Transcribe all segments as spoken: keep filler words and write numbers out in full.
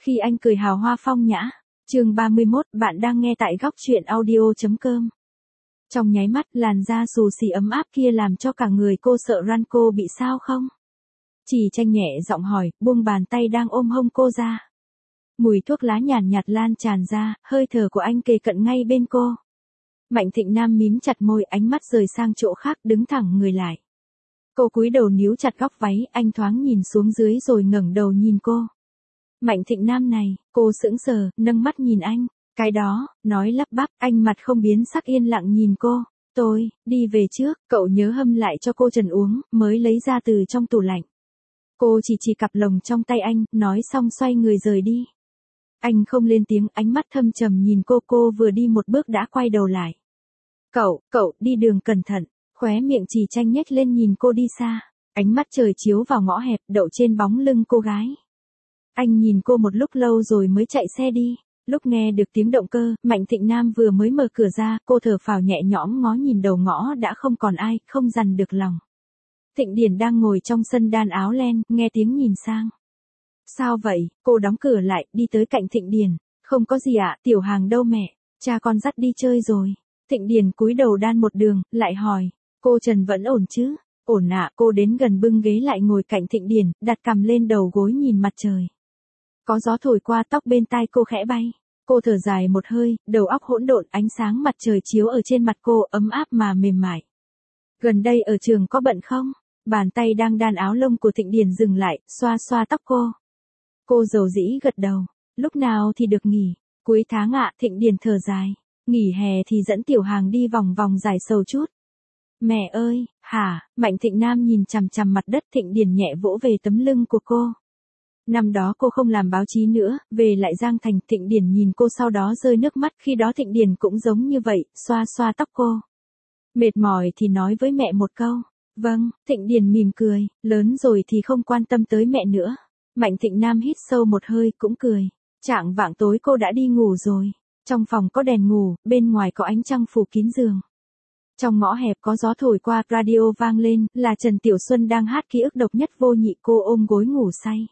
Khi anh cười hào hoa phong nhã. Chương ba mươi mốt, bạn đang nghe tại góc truyện audio chấm com. Trong nháy mắt, làn da xù xì ấm áp kia làm cho cả người cô sợ ran cô bị sao không? Chỉ Tranh nhẹ giọng hỏi, buông bàn tay đang ôm hông cô ra. Mùi thuốc lá nhàn nhạt lan tràn ra, hơi thở của anh kề cận ngay bên cô. Mạnh Thịnh Nam mím chặt môi, ánh mắt rời sang chỗ khác, đứng thẳng người lại. Cô cúi đầu níu chặt góc váy, anh thoáng nhìn xuống dưới rồi ngẩng đầu nhìn cô. Mạnh Thịnh Nam này, cô sững sờ, nâng mắt nhìn anh. Cái đó, nói lắp bắp, anh mặt không biến sắc yên lặng nhìn cô. Tôi, đi về trước, cậu nhớ hâm lại cho cô trần uống, mới lấy ra từ trong tủ lạnh. Cô chỉ chỉ cặp lồng trong tay anh, nói xong xoay người rời đi. Anh không lên tiếng, ánh mắt thâm trầm nhìn cô, cô vừa đi một bước đã quay đầu lại. Cậu, cậu, đi đường cẩn thận, khóe miệng Chỉ Tranh nhếch lên nhìn cô đi xa. Ánh mắt trời chiếu vào ngõ hẹp, đậu trên bóng lưng cô gái. Anh nhìn cô một lúc lâu rồi mới chạy xe đi. Lúc nghe được tiếng động cơ, Mạnh Thịnh Nam vừa mới mở cửa ra, cô thở phào nhẹ nhõm ngó nhìn đầu ngõ đã không còn ai, không dằn được lòng. Thịnh Điển đang ngồi trong sân đan áo len, nghe tiếng nhìn sang. Sao vậy? Cô đóng cửa lại, đi tới cạnh Thịnh Điển. Không có gì ạ, Tiểu Hàng đâu mẹ? Cha con dắt đi chơi rồi. Thịnh Điển cúi đầu đan một đường, lại hỏi. Cô Trần vẫn ổn chứ? Ổn ạ, cô đến gần bưng ghế lại ngồi cạnh Thịnh Điển, đặt cằm lên đầu gối nhìn mặt trời. Có gió thổi qua tóc bên tai cô khẽ bay. Cô thở dài một hơi, đầu óc hỗn độn, ánh sáng mặt trời chiếu ở trên mặt cô ấm áp mà mềm mại. Gần đây ở trường có bận không? Bàn tay đang đan áo lông của Thịnh Điển dừng lại, xoa xoa tóc cô. Cô dầu dĩ gật đầu. Lúc nào thì được nghỉ? Cuối tháng ạ, Thịnh Điển thở dài. Nghỉ hè thì dẫn Tiểu Hàng đi vòng vòng giải sầu chút. Mẹ ơi, hả? Mạnh Thịnh Nam nhìn chằm chằm mặt đất, Thịnh Điển nhẹ vỗ về tấm lưng của cô. Năm đó cô không làm báo chí nữa, về lại Giang Thành, Thịnh Điển nhìn cô sau đó rơi nước mắt, khi đó Thịnh Điển cũng giống như vậy, xoa xoa tóc cô. Mệt mỏi thì nói với mẹ một câu. Vâng, Thịnh Điển mỉm cười, lớn rồi thì không quan tâm tới mẹ nữa. Mạnh Thịnh Nam hít sâu một hơi, cũng cười. Chạng vạng tối cô đã đi ngủ rồi. Trong phòng có đèn ngủ, bên ngoài có ánh trăng phủ kín giường. Trong ngõ hẹp có gió thổi qua, radio vang lên, là Trần Tiểu Xuân đang hát ký ức độc nhất vô nhị, cô ôm gối ngủ say.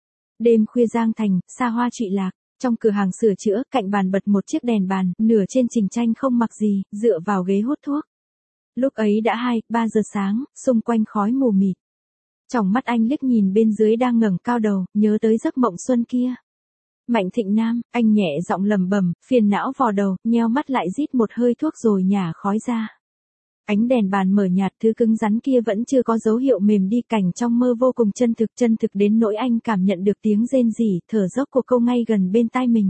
Đêm khuya Giang Thành, xa hoa trụy lạc, trong cửa hàng sửa chữa, cạnh bàn bật một chiếc đèn bàn, nửa trên Trình Tranh không mặc gì, dựa vào ghế hút thuốc. Lúc ấy đã hai, ba giờ sáng, xung quanh khói mù mịt. Trong mắt anh liếc nhìn bên dưới đang ngẩng cao đầu, nhớ tới giấc mộng xuân kia. Mạnh Thịnh Nam, anh nhẹ giọng lẩm bẩm, phiền não vò đầu, nheo mắt lại rít một hơi thuốc rồi nhả khói ra. Ánh đèn bàn mở nhạt, thứ cứng rắn kia vẫn chưa có dấu hiệu mềm đi, cảnh trong mơ vô cùng chân thực, chân thực đến nỗi anh cảm nhận được tiếng rên rỉ, thở dốc của cô ngay gần bên tai mình.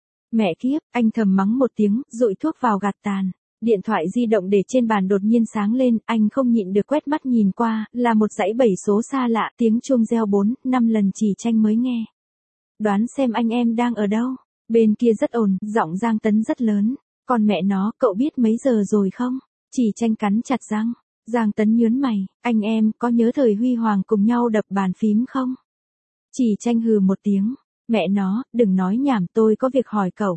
Mẹ kiếp, anh thầm mắng một tiếng, dụi thuốc vào gạt tàn. Điện thoại di động để trên bàn đột nhiên sáng lên, anh không nhịn được quét mắt nhìn qua, là một dãy bảy số xa lạ, tiếng chuông reo bốn, năm lần Chỉ Tranh mới nghe. Đoán xem anh em đang ở đâu? Bên kia rất ồn, giọng Giang Tấn rất lớn. Còn mẹ nó, cậu biết mấy giờ rồi không? Chỉ Tranh cắn chặt răng. Giang Tấn nhớn mày, anh em có nhớ thời huy hoàng cùng nhau đập bàn phím không? Chỉ Tranh hừ một tiếng. Mẹ nó, đừng nói nhảm, tôi có việc hỏi cậu.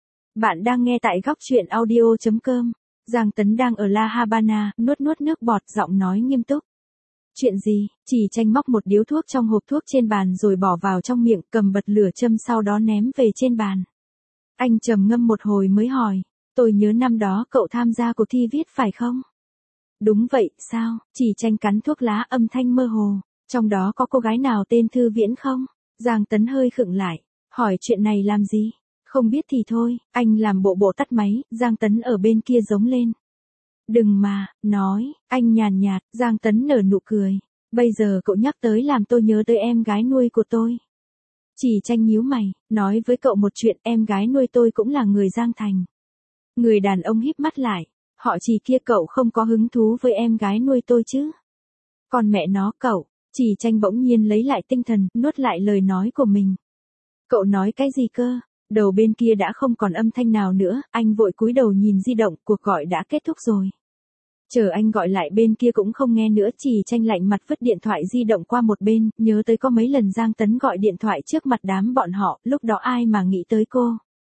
Bạn đang nghe tại góc truyện audio chấm com. Giang Tấn đang ở La Habana, nuốt nuốt nước bọt, giọng nói nghiêm túc. Chuyện gì? Chỉ Tranh móc một điếu thuốc trong hộp thuốc trên bàn rồi bỏ vào trong miệng, cầm bật lửa châm sau đó ném về trên bàn. Anh trầm ngâm một hồi mới hỏi. Tôi nhớ năm đó cậu tham gia cuộc thi viết phải không? Đúng vậy, sao? Chỉ Tranh cắn thuốc lá, âm thanh mơ hồ. Trong đó có cô gái nào tên Thư Viễn không? Giang Tấn hơi khựng lại. Hỏi chuyện này làm gì? Không biết thì thôi, anh làm bộ bộ tắt máy, Giang Tấn ở bên kia giống lên. Đừng mà, nói, anh nhàn nhạt, Giang Tấn nở nụ cười. Bây giờ cậu nhắc tới làm tôi nhớ tới em gái nuôi của tôi. Chỉ Tranh nhíu mày, nói với cậu một chuyện, em gái nuôi tôi cũng là người Giang Thành. Người đàn ông híp mắt lại, họ Chỉ kia cậu không có hứng thú với em gái nuôi tôi chứ? Còn mẹ nó cậu, Chỉ Tranh bỗng nhiên lấy lại tinh thần, nuốt lại lời nói của mình. Cậu nói cái gì cơ? Đầu bên kia đã không còn âm thanh nào nữa, anh vội cúi đầu nhìn di động, cuộc gọi đã kết thúc rồi. Chờ anh gọi lại bên kia cũng không nghe nữa, Chỉ Tranh lạnh mặt vứt điện thoại di động qua một bên, nhớ tới có mấy lần Giang Tấn gọi điện thoại trước mặt đám bọn họ, lúc đó ai mà nghĩ tới cô.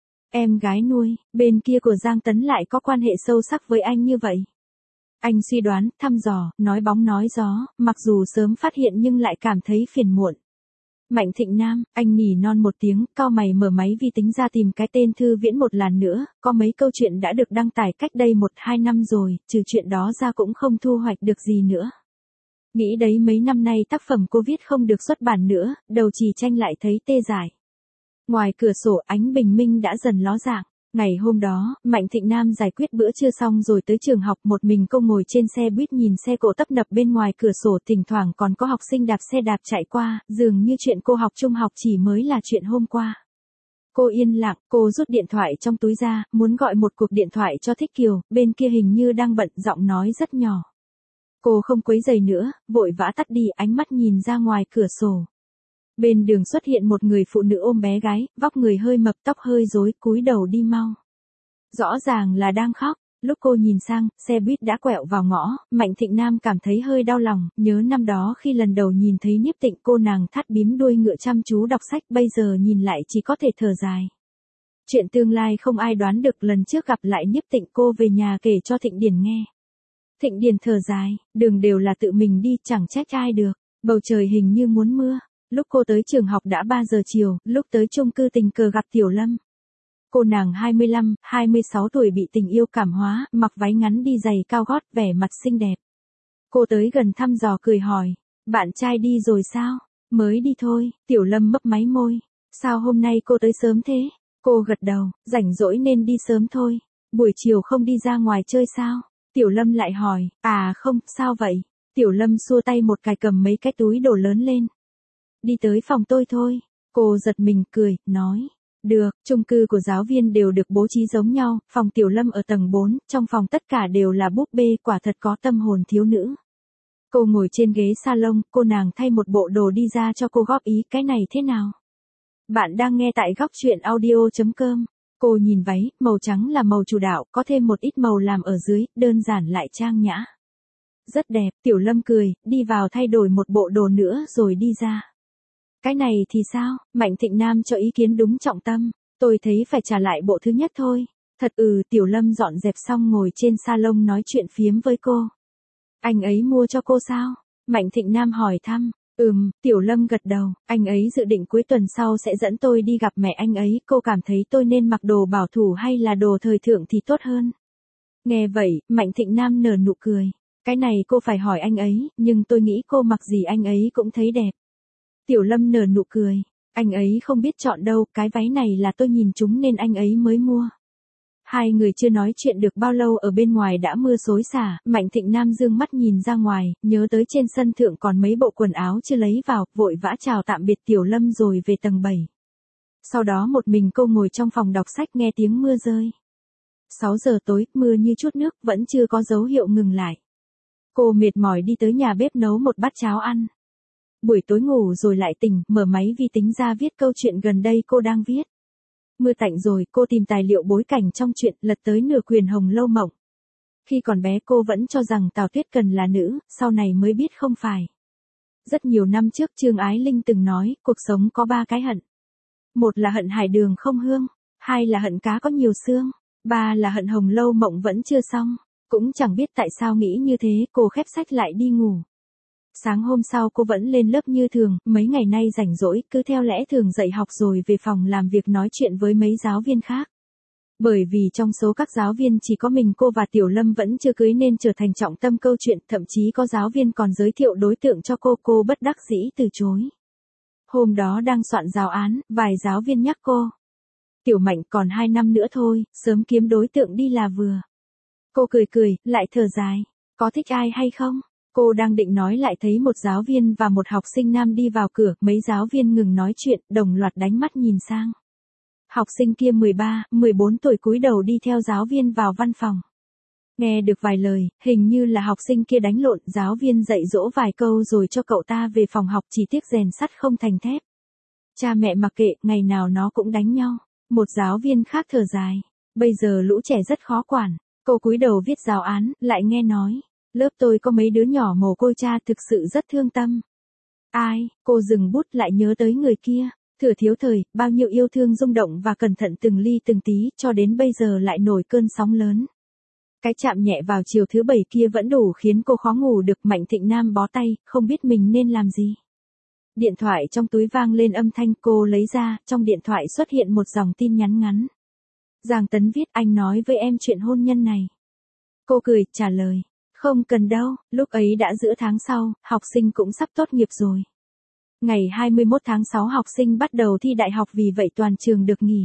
Em gái nuôi, bên kia của Giang Tấn lại có quan hệ sâu sắc với anh như vậy. Anh suy đoán, thăm dò, nói bóng nói gió, mặc dù sớm phát hiện nhưng lại cảm thấy phiền muộn. Mạnh Thịnh Nam, anh nỉ non một tiếng, cau mày mở máy vi tính ra tìm cái tên thư viễn một lần nữa, có mấy câu chuyện đã được đăng tải cách đây một hai năm rồi, trừ chuyện đó ra cũng không thu hoạch được gì nữa. Nghĩ đấy mấy năm nay tác phẩm cô viết không được xuất bản nữa, đầu Trì Tranh lại thấy tê dại. Ngoài cửa sổ ánh bình minh đã dần ló dạng. Ngày hôm đó, Mạnh Thịnh Nam giải quyết bữa trưa xong rồi tới trường học, một mình cô ngồi trên xe buýt nhìn xe cộ tấp nập bên ngoài cửa sổ, thỉnh thoảng còn có học sinh đạp xe đạp chạy qua, dường như chuyện cô học trung học chỉ mới là chuyện hôm qua. Cô yên lặng, cô rút điện thoại trong túi ra, muốn gọi một cuộc điện thoại cho Thích Kiều, bên kia hình như đang bận, giọng nói rất nhỏ. Cô không quấy rầy nữa, vội vã tắt đi, ánh mắt nhìn ra ngoài cửa sổ. Bên đường xuất hiện một người phụ nữ ôm bé gái, vóc người hơi mập, tóc hơi rối, cúi đầu đi mau. Rõ ràng là đang khóc. Lúc cô nhìn sang, xe buýt đã quẹo vào ngõ, Mạnh Thịnh Nam cảm thấy hơi đau lòng, nhớ năm đó khi lần đầu nhìn thấy Niếp Tịnh, cô nàng thắt bím đuôi ngựa chăm chú đọc sách, bây giờ nhìn lại chỉ có thể thở dài. Chuyện tương lai không ai đoán được, lần trước gặp lại Niếp Tịnh cô về nhà kể cho Thịnh Điển nghe. Thịnh Điển thở dài, đường đều là tự mình đi, chẳng trách ai được, bầu trời hình như muốn mưa. Lúc cô tới trường học đã ba giờ chiều, lúc tới chung cư tình cờ gặp Tiểu Lâm. Cô nàng hai mươi lăm, hai mươi sáu tuổi bị tình yêu cảm hóa, mặc váy ngắn đi giày cao gót, vẻ mặt xinh đẹp. Cô tới gần thăm dò cười hỏi, bạn trai đi rồi sao? Mới đi thôi, Tiểu Lâm mấp máy môi. Sao hôm nay cô tới sớm thế? Cô gật đầu, rảnh rỗi nên đi sớm thôi. Buổi chiều không đi ra ngoài chơi sao? Tiểu Lâm lại hỏi, à không, sao vậy? Tiểu Lâm xua tay một cái cầm mấy cái túi đồ lớn lên. Đi tới phòng tôi thôi. Cô giật mình cười, nói. Được, chung cư của giáo viên đều được bố trí giống nhau, phòng Tiểu Lâm ở tầng bốn, trong phòng tất cả đều là búp bê, quả thật có tâm hồn thiếu nữ. Cô ngồi trên ghế salon, cô nàng thay một bộ đồ đi ra cho cô góp ý, cái này thế nào? Bạn đang nghe tại góc truyện audio chấm com. Cô nhìn váy, màu trắng là màu chủ đạo, có thêm một ít màu làm ở dưới, đơn giản lại trang nhã. Rất đẹp, Tiểu Lâm cười, đi vào thay đổi một bộ đồ nữa rồi đi ra. Cái này thì sao? Mạnh Thịnh Nam cho ý kiến đúng trọng tâm. Tôi thấy phải trả lại bộ thứ nhất thôi. Thật ừ, Tiểu Lâm dọn dẹp xong ngồi trên salon nói chuyện phiếm với cô. Anh ấy mua cho cô sao? Mạnh Thịnh Nam hỏi thăm. Ừm, Tiểu Lâm gật đầu. Anh ấy dự định cuối tuần sau sẽ dẫn tôi đi gặp mẹ anh ấy. Cô cảm thấy tôi nên mặc đồ bảo thủ hay là đồ thời thượng thì tốt hơn? Nghe vậy, Mạnh Thịnh Nam nở nụ cười. Cái này cô phải hỏi anh ấy, nhưng tôi nghĩ cô mặc gì anh ấy cũng thấy đẹp. Tiểu Lâm nở nụ cười. Anh ấy không biết chọn đâu, cái váy này là tôi nhìn chúng nên anh ấy mới mua. Hai người chưa nói chuyện được bao lâu ở bên ngoài đã mưa xối xả, Mạnh Thịnh Nam dương mắt nhìn ra ngoài, nhớ tới trên sân thượng còn mấy bộ quần áo chưa lấy vào, vội vã chào tạm biệt Tiểu Lâm rồi về tầng bảy. Sau đó một mình cô ngồi trong phòng đọc sách nghe tiếng mưa rơi. sáu giờ tối, mưa như chút nước, vẫn chưa có dấu hiệu ngừng lại. Cô mệt mỏi đi tới nhà bếp nấu một bát cháo ăn. Buổi tối ngủ rồi lại tỉnh, mở máy vi tính ra viết câu chuyện gần đây cô đang viết. Mưa tạnh rồi, cô tìm tài liệu bối cảnh trong chuyện, lật tới nửa quyển Hồng Lâu Mộng. Khi còn bé cô vẫn cho rằng Tào Tuyết Cần là nữ, sau này mới biết không phải. Rất nhiều năm trước Trương Ái Linh từng nói, cuộc sống có ba cái hận. Một là hận hải đường không hương, hai là hận cá có nhiều xương, ba là hận Hồng Lâu Mộng vẫn chưa xong. Cũng chẳng biết tại sao nghĩ như thế, cô khép sách lại đi ngủ. Sáng hôm sau cô vẫn lên lớp như thường, mấy ngày nay rảnh rỗi, cứ theo lẽ thường dạy học rồi về phòng làm việc nói chuyện với mấy giáo viên khác. Bởi vì trong số các giáo viên chỉ có mình cô và Tiểu Lâm vẫn chưa cưới nên trở thành trọng tâm câu chuyện, thậm chí có giáo viên còn giới thiệu đối tượng cho cô, cô bất đắc dĩ từ chối. Hôm đó đang soạn giáo án, vài giáo viên nhắc cô. Tiểu Mạnh còn hai năm nữa thôi, sớm kiếm đối tượng đi là vừa. Cô cười cười, lại thở dài. Có thích ai hay không? Cô đang định nói lại thấy một giáo viên và một học sinh nam đi vào cửa, mấy giáo viên ngừng nói chuyện, đồng loạt đánh mắt nhìn sang. Học sinh kia mười ba, mười bốn tuổi cúi đầu đi theo giáo viên vào văn phòng. Nghe được vài lời, hình như là học sinh kia đánh lộn, giáo viên dạy dỗ vài câu rồi cho cậu ta về phòng học, chỉ tiếc rèn sắt không thành thép. Cha mẹ mặc kệ, ngày nào nó cũng đánh nhau. Một giáo viên khác thở dài. Bây giờ lũ trẻ rất khó quản. Cô cúi đầu viết giáo án, lại nghe nói. Lớp tôi có mấy đứa nhỏ mồ côi cha, thực sự rất thương tâm. Ai? Cô dừng bút lại nhớ tới người kia. Thừa thiếu thời, bao nhiêu yêu thương rung động và cẩn thận từng ly từng tí, cho đến bây giờ lại nổi cơn sóng lớn. Cái chạm nhẹ vào chiều thứ bảy kia vẫn đủ khiến cô khó ngủ được. Mạnh Thịnh Nam bó tay, không biết mình nên làm gì. Điện thoại trong túi vang lên âm thanh, cô lấy ra, trong điện thoại xuất hiện một dòng tin nhắn ngắn. Giang Tấn viết, anh nói với em chuyện hôn nhân này. Cô cười, trả lời. Không cần đâu, lúc ấy đã giữa tháng sau, học sinh cũng sắp tốt nghiệp rồi. Ngày hai mươi mốt tháng sáu học sinh bắt đầu thi đại học, vì vậy toàn trường được nghỉ.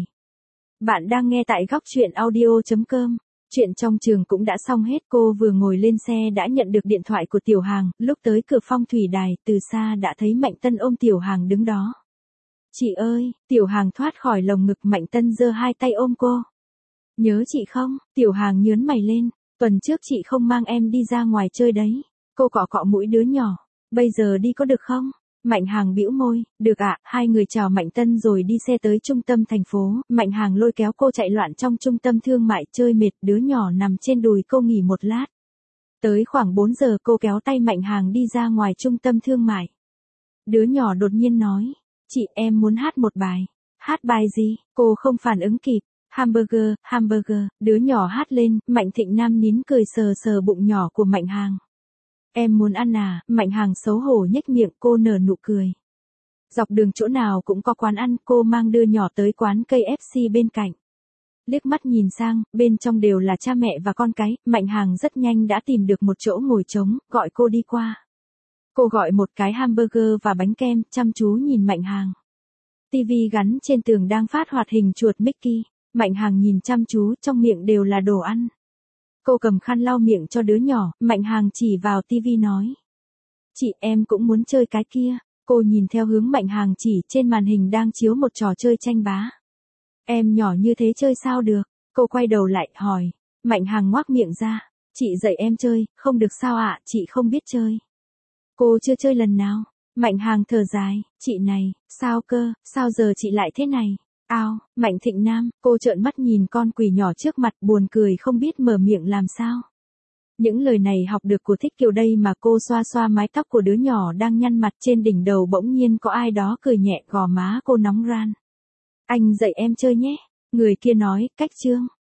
Bạn đang nghe tại góc chuyện audio chấm com. Chuyện trong trường cũng đã xong hết, cô vừa ngồi lên xe đã nhận được điện thoại của Tiểu Hàng, lúc tới cửa Phong Thủy Đài, từ xa đã thấy Mạnh Tân ôm Tiểu Hàng đứng đó. Chị ơi, Tiểu Hàng thoát khỏi lồng ngực Mạnh Tân, giơ hai tay ôm cô. Nhớ chị không? Tiểu Hàng nhướng mày lên, tuần trước chị không mang em đi ra ngoài chơi đấy. Cô cọ cọ mũi đứa nhỏ, bây giờ đi có được không? Mạnh Hàng bĩu môi, được ạ. Hai người chào Mạnh Tân rồi đi xe tới trung tâm thành phố. Mạnh Hàng lôi kéo cô chạy loạn trong trung tâm thương mại, chơi mệt, đứa nhỏ nằm trên đùi cô nghỉ một lát. Tới khoảng bốn giờ cô kéo tay Mạnh Hàng đi ra ngoài trung tâm thương mại. Đứa nhỏ đột nhiên nói, chị, em muốn hát một bài. Hát bài gì? Cô không phản ứng kịp. Hamburger, hamburger, đứa nhỏ hát lên. Mạnh Thịnh Nam nín cười, sờ sờ bụng nhỏ của Mạnh Hàng. Em muốn ăn à? Mạnh Hàng xấu hổ nhếch miệng, cô nở nụ cười. Dọc đường chỗ nào cũng có quán ăn, cô mang đứa nhỏ tới quán ca ép xê bên cạnh. Liếc mắt nhìn sang, bên trong đều là cha mẹ và con cái. Mạnh Hàng rất nhanh đã tìm được một chỗ ngồi trống, gọi cô đi qua. Cô gọi một cái hamburger và bánh kem, chăm chú nhìn Mạnh Hàng. Tivi gắn trên tường đang phát hoạt hình chuột Mickey. Mạnh Hàng nhìn chăm chú, trong miệng đều là đồ ăn. Cô cầm khăn lau miệng cho đứa nhỏ, Mạnh Hàng chỉ vào tivi nói. Chị, em cũng muốn chơi cái kia. Cô nhìn theo hướng Mạnh Hàng chỉ, trên màn hình đang chiếu một trò chơi tranh bá. Em nhỏ như thế chơi sao được? Cô quay đầu lại, hỏi. Mạnh Hàng ngoác miệng ra. Chị dạy em chơi, không được sao ạ, chị không biết chơi. Cô chưa chơi lần nào. Mạnh Hàng thở dài, chị này, sao cơ, sao giờ chị lại thế này? Ao, Mạnh Thịnh Nam, cô trợn mắt nhìn con quỷ nhỏ trước mặt, buồn cười không biết mở miệng làm sao. Những lời này học được của Thích Kiều đây mà. Cô xoa xoa mái tóc của đứa nhỏ đang nhăn mặt, trên đỉnh đầu bỗng nhiên có ai đó cười nhẹ, gò má cô nóng ran. Anh dạy em chơi nhé, người kia nói, cách chương.